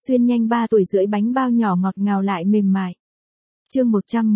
xuyên nhanh 3 tuổi rưỡi bánh bao nhỏ ngọt ngào lại mềm mại. Chương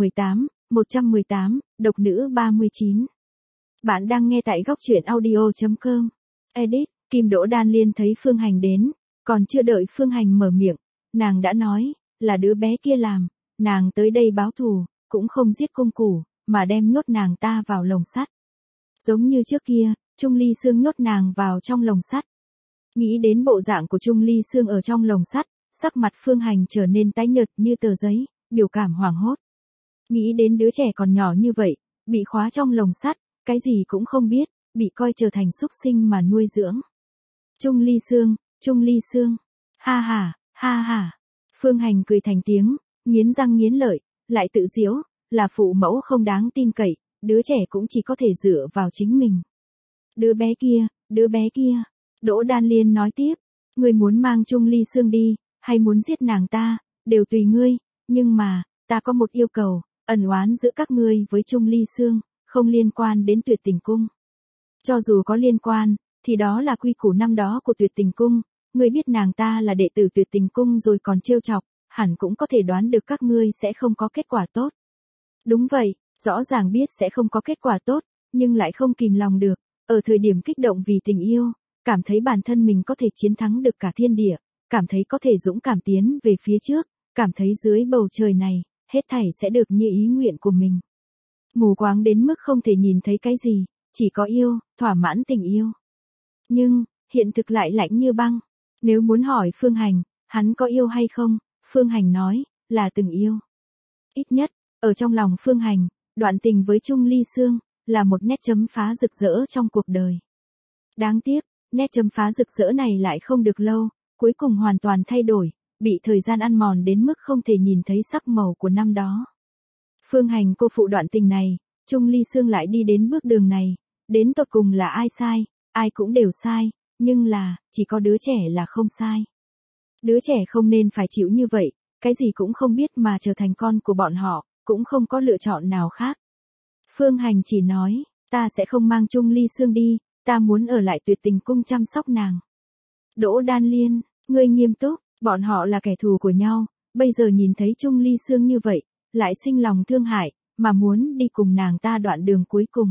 118, độc nữ 39. Bạn đang nghe tại góc truyện audio.com. Edit, Kim Đỗ Đan Liên thấy Phương Hành đến, còn chưa đợi Phương Hành mở miệng, nàng đã nói, là đứa bé kia làm, nàng tới đây báo thù, cũng không giết cung củ, mà đem nhốt nàng ta vào lồng sắt. Giống như trước kia, Trung Ly Sương nhốt nàng vào trong lồng sắt. Nghĩ đến bộ dạng của Trung Ly Sương ở trong lồng sắt, sắc mặt Phương Hành trở nên tái nhợt như tờ giấy, biểu cảm hoảng hốt. Nghĩ đến đứa trẻ còn nhỏ như vậy, bị khóa trong lồng sắt, cái gì cũng không biết, bị coi trở thành súc sinh mà nuôi dưỡng. Trung Ly Sương, ha ha. Phương Hành cười thành tiếng, nghiến răng nghiến lợi, lại tự giễu, là phụ mẫu không đáng tin cậy, đứa trẻ cũng chỉ có thể dựa vào chính mình. Đứa bé kia, Đỗ Đan Liên nói tiếp, ngươi muốn mang Trung Ly Sương đi, hay muốn giết nàng ta, đều tùy ngươi, nhưng mà, ta có một yêu cầu, ẩn oán giữa các ngươi với Trung Ly Sương, không liên quan đến Tuyệt Tình Cung. Cho dù có liên quan, thì đó là quy củ năm đó của Tuyệt Tình Cung, ngươi biết nàng ta là đệ tử Tuyệt Tình Cung rồi còn trêu chọc, hẳn cũng có thể đoán được các ngươi sẽ không có kết quả tốt. Đúng vậy, rõ ràng biết sẽ không có kết quả tốt, nhưng lại không kìm lòng được, ở thời điểm kích động vì tình yêu, cảm thấy bản thân mình có thể chiến thắng được cả thiên địa, cảm thấy có thể dũng cảm tiến về phía trước, cảm thấy dưới bầu trời này, hết thảy sẽ được như ý nguyện của mình. Mù quáng đến mức không thể nhìn thấy cái gì, chỉ có yêu, thỏa mãn tình yêu. Nhưng, hiện thực lại lạnh như băng. Nếu muốn hỏi Phương Hành, hắn có yêu hay không, Phương Hành nói, là từng yêu. Ít nhất, ở trong lòng Phương Hành, đoạn tình với Trung Ly Sương, là một nét chấm phá rực rỡ trong cuộc đời. Đáng tiếc, nét chấm phá rực rỡ này lại không được lâu, cuối cùng hoàn toàn thay đổi, bị thời gian ăn mòn đến mức không thể nhìn thấy sắc màu của năm đó. Phương Hành cô phụ đoạn tình này, Trung Ly Sương lại đi đến bước đường này, đến tột cùng là ai sai, ai cũng đều sai, nhưng là, chỉ có đứa trẻ là không sai. Đứa trẻ không nên phải chịu như vậy, cái gì cũng không biết mà trở thành con của bọn họ, cũng không có lựa chọn nào khác. Phương Hành chỉ nói, ta sẽ không mang Trung Ly Sương đi, ta muốn ở lại Tuyệt Tình Cung chăm sóc nàng. Đỗ Đan Liên, ngươi nghiêm túc, bọn họ là kẻ thù của nhau, bây giờ nhìn thấy Trung Ly Sương như vậy, lại sinh lòng thương hại, mà muốn đi cùng nàng ta đoạn đường cuối cùng.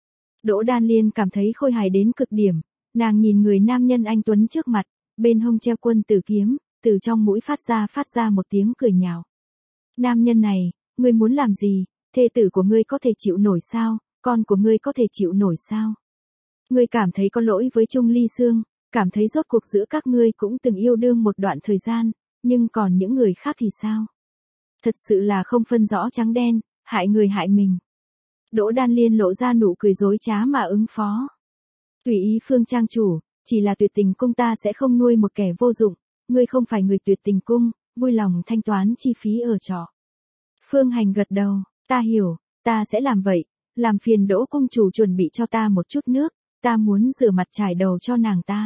Đỗ Đan Liên cảm thấy khôi hài đến cực điểm, nàng nhìn người nam nhân anh tuấn trước mặt, bên hông treo quân tử kiếm, từ trong mũi phát ra một tiếng cười nhạo. Nam nhân này, ngươi muốn làm gì, thê tử của ngươi có thể chịu nổi sao, con của ngươi có thể chịu nổi sao? Ngươi cảm thấy có lỗi với Trung Ly Sương, cảm thấy rốt cuộc giữa các ngươi cũng từng yêu đương một đoạn thời gian, nhưng còn những người khác thì sao? Thật sự là không phân rõ trắng đen, hại người hại mình. Đỗ Đan Liên lộ ra nụ cười dối trá mà ứng phó. Tùy ý Phương trang chủ, chỉ là Tuyệt Tình Cung ta sẽ không nuôi một kẻ vô dụng, ngươi không phải người Tuyệt Tình Cung, vui lòng thanh toán chi phí ở trọ. Phương Hành gật đầu, ta hiểu, ta sẽ làm vậy, làm phiền Đỗ cung chủ chuẩn bị cho ta một chút nước, ta muốn rửa mặt trải đầu cho nàng ta.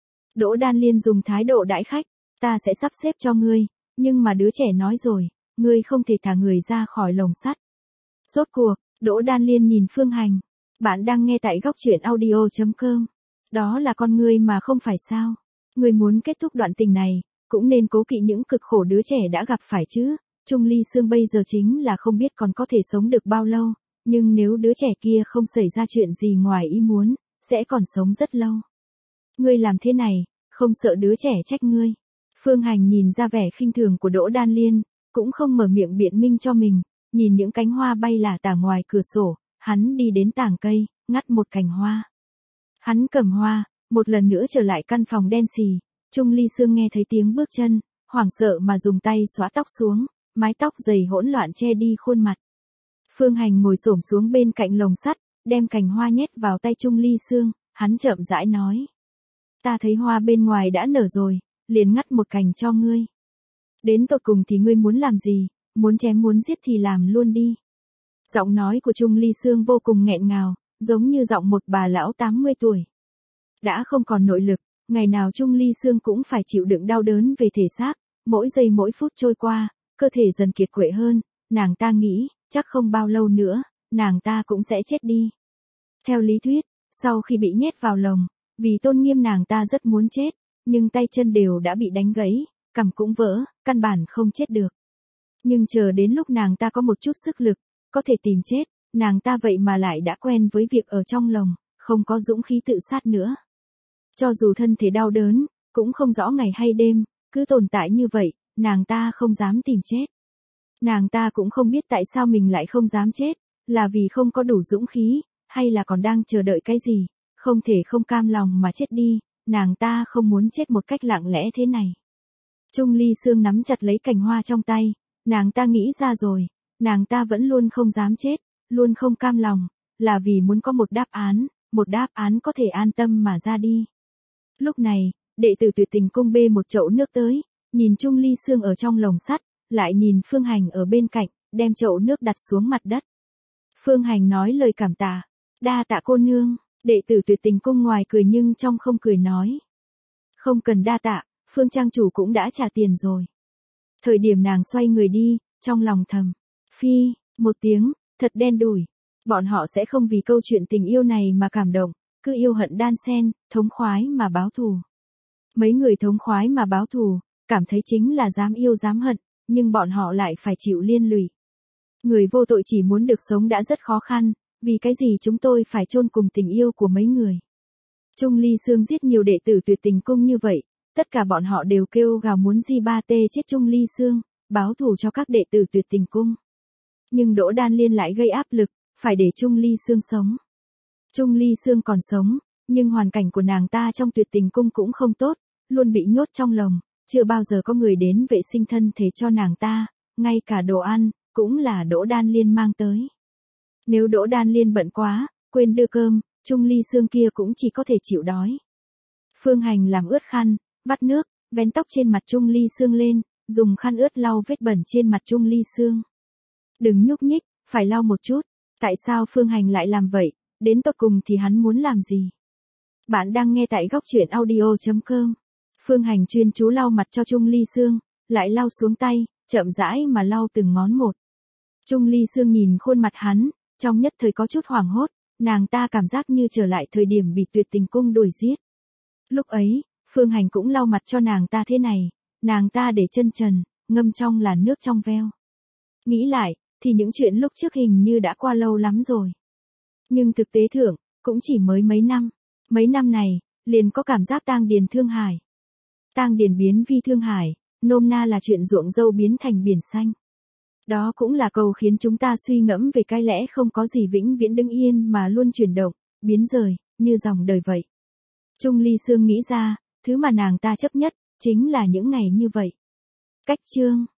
Đỗ Đan Liên dùng thái độ đãi khách, ta sẽ sắp xếp cho ngươi, nhưng mà đứa trẻ nói rồi, ngươi không thể thả người ra khỏi lồng sắt. Rốt cuộc, Đỗ Đan Liên nhìn Phương Hành, bạn đang nghe tại góc truyện audio.com. Đó là con ngươi mà không phải sao? Ngươi muốn kết thúc đoạn tình này, cũng nên cố kỵ những cực khổ đứa trẻ đã gặp phải chứ. Trung Ly Sương bây giờ chính là không biết còn có thể sống được bao lâu, nhưng nếu đứa trẻ kia không xảy ra chuyện gì ngoài ý muốn, sẽ còn sống rất lâu. Ngươi làm thế này, không sợ đứa trẻ trách ngươi. Phương Hành nhìn ra vẻ khinh thường của Đỗ Đan Liên, cũng không mở miệng biện minh cho mình, nhìn những cánh hoa bay lả tả ngoài cửa sổ, hắn đi đến tảng cây, ngắt một cành hoa. Hắn cầm hoa, một lần nữa trở lại căn phòng đen xì. Trung Ly Sương nghe thấy tiếng bước chân, hoảng sợ mà dùng tay xóa tóc xuống, mái tóc dày hỗn loạn che đi khuôn mặt. Phương Hành ngồi xổm xuống bên cạnh lồng sắt, đem cành hoa nhét vào tay Trung Ly Sương, hắn chậm rãi nói. Ta thấy hoa bên ngoài đã nở rồi, liền ngắt một cành cho ngươi. Đến tột cùng thì ngươi muốn làm gì, muốn chém muốn giết thì làm luôn đi. Giọng nói của Trung Ly Sương vô cùng nghẹn ngào, giống như giọng một bà lão 80 tuổi. Đã không còn nội lực, ngày nào Trung Ly Sương cũng phải chịu đựng đau đớn về thể xác, mỗi giây mỗi phút trôi qua, cơ thể dần kiệt quệ hơn, nàng ta nghĩ, chắc không bao lâu nữa, nàng ta cũng sẽ chết đi. Theo lý thuyết, sau khi bị nhét vào lồng, vì tôn nghiêm nàng ta rất muốn chết, nhưng tay chân đều đã bị đánh gãy, cằm cũng vỡ, căn bản không chết được. Nhưng chờ đến lúc nàng ta có một chút sức lực, có thể tìm chết, nàng ta vậy mà lại đã quen với việc ở trong lồng, không có dũng khí tự sát nữa. Cho dù thân thể đau đớn, cũng không rõ ngày hay đêm, cứ tồn tại như vậy, nàng ta không dám tìm chết. Nàng ta cũng không biết tại sao mình lại không dám chết, là vì không có đủ dũng khí, hay là còn đang chờ đợi cái gì, không thể không cam lòng mà chết đi, nàng ta không muốn chết một cách lặng lẽ thế này. Chung Ly Sương nắm chặt lấy cành hoa trong tay, nàng ta nghĩ ra rồi, nàng ta vẫn luôn không dám chết, luôn không cam lòng, là vì muốn có một đáp án có thể an tâm mà ra đi. Lúc này, đệ tử Tuyệt Tình Cung bê một chậu nước tới, nhìn Chung Ly Sương ở trong lồng sắt, lại nhìn Phương Hành ở bên cạnh, đem chậu nước đặt xuống mặt đất. Phương Hành nói lời cảm tạ, đa tạ cô nương, đệ tử Tuyệt Tình Cung ngoài cười nhưng trong không cười nói. Không cần đa tạ, Phương trang chủ cũng đã trả tiền rồi. Thời điểm nàng xoay người đi, trong lòng thầm, phi, một tiếng, thật đen đủi. Bọn họ sẽ không vì câu chuyện tình yêu này mà cảm động, cứ yêu hận đan xen, thống khoái mà báo thù. Mấy người thống khoái mà báo thù, cảm thấy chính là dám yêu dám hận, nhưng bọn họ lại phải chịu liên lụy. Người vô tội chỉ muốn được sống đã rất khó khăn, vì cái gì chúng tôi phải chôn cùng tình yêu của mấy người. Chung Ly Sương giết nhiều đệ tử Tuyệt Tình Cung như vậy, tất cả bọn họ đều kêu gào muốn Di Ba Tê chết Chung Ly Sương, báo thù cho các đệ tử Tuyệt Tình Cung. Nhưng Đỗ Đan Liên lại gây áp lực, phải để Chung Ly Sương sống. Chung Ly Sương còn sống, nhưng hoàn cảnh của nàng ta trong Tuyệt Tình Cung cũng không tốt, luôn bị nhốt trong lồng, chưa bao giờ có người đến vệ sinh thân thể cho nàng ta, ngay cả đồ ăn, cũng là Đỗ Đan Liên mang tới. Nếu Đỗ Đan Liên bận quá, quên đưa cơm, Chung Ly Sương kia cũng chỉ có thể chịu đói. Phương Hành làm ướt khăn, vắt nước, vén tóc trên mặt Chung Ly Sương lên, dùng khăn ướt lau vết bẩn trên mặt Chung Ly Sương. Đừng nhúc nhích, phải lau một chút. Tại sao Phương Hành lại làm vậy, đến tột cùng thì hắn muốn làm gì? Bạn đang nghe tại góc truyện audio.com. Phương Hành chuyên chú lau mặt cho Chung Ly Sương, lại lau xuống tay, chậm rãi mà lau từng ngón một. Chung Ly Sương nhìn khuôn mặt hắn, trong nhất thời có chút hoảng hốt, nàng ta cảm giác như trở lại thời điểm bị Tuyệt Tình Cung đuổi giết. Lúc ấy, Phương Hành cũng lau mặt cho nàng ta thế này, nàng ta để chân trần, ngâm trong làn nước trong veo. Nghĩ lại, thì những chuyện lúc trước hình như đã qua lâu lắm rồi. Nhưng thực tế thượng, cũng chỉ mới mấy năm này, liền có cảm giác tang điền thương hải. Tang điền biến vi thương hải, nôm na là chuyện ruộng dâu biến thành biển xanh. Đó cũng là câu khiến chúng ta suy ngẫm về cái lẽ không có gì vĩnh viễn đứng yên mà luôn chuyển động, biến rời, như dòng đời vậy. Chung Ly Sương nghĩ ra, thứ mà nàng ta chấp nhất, chính là những ngày như vậy. Cách chương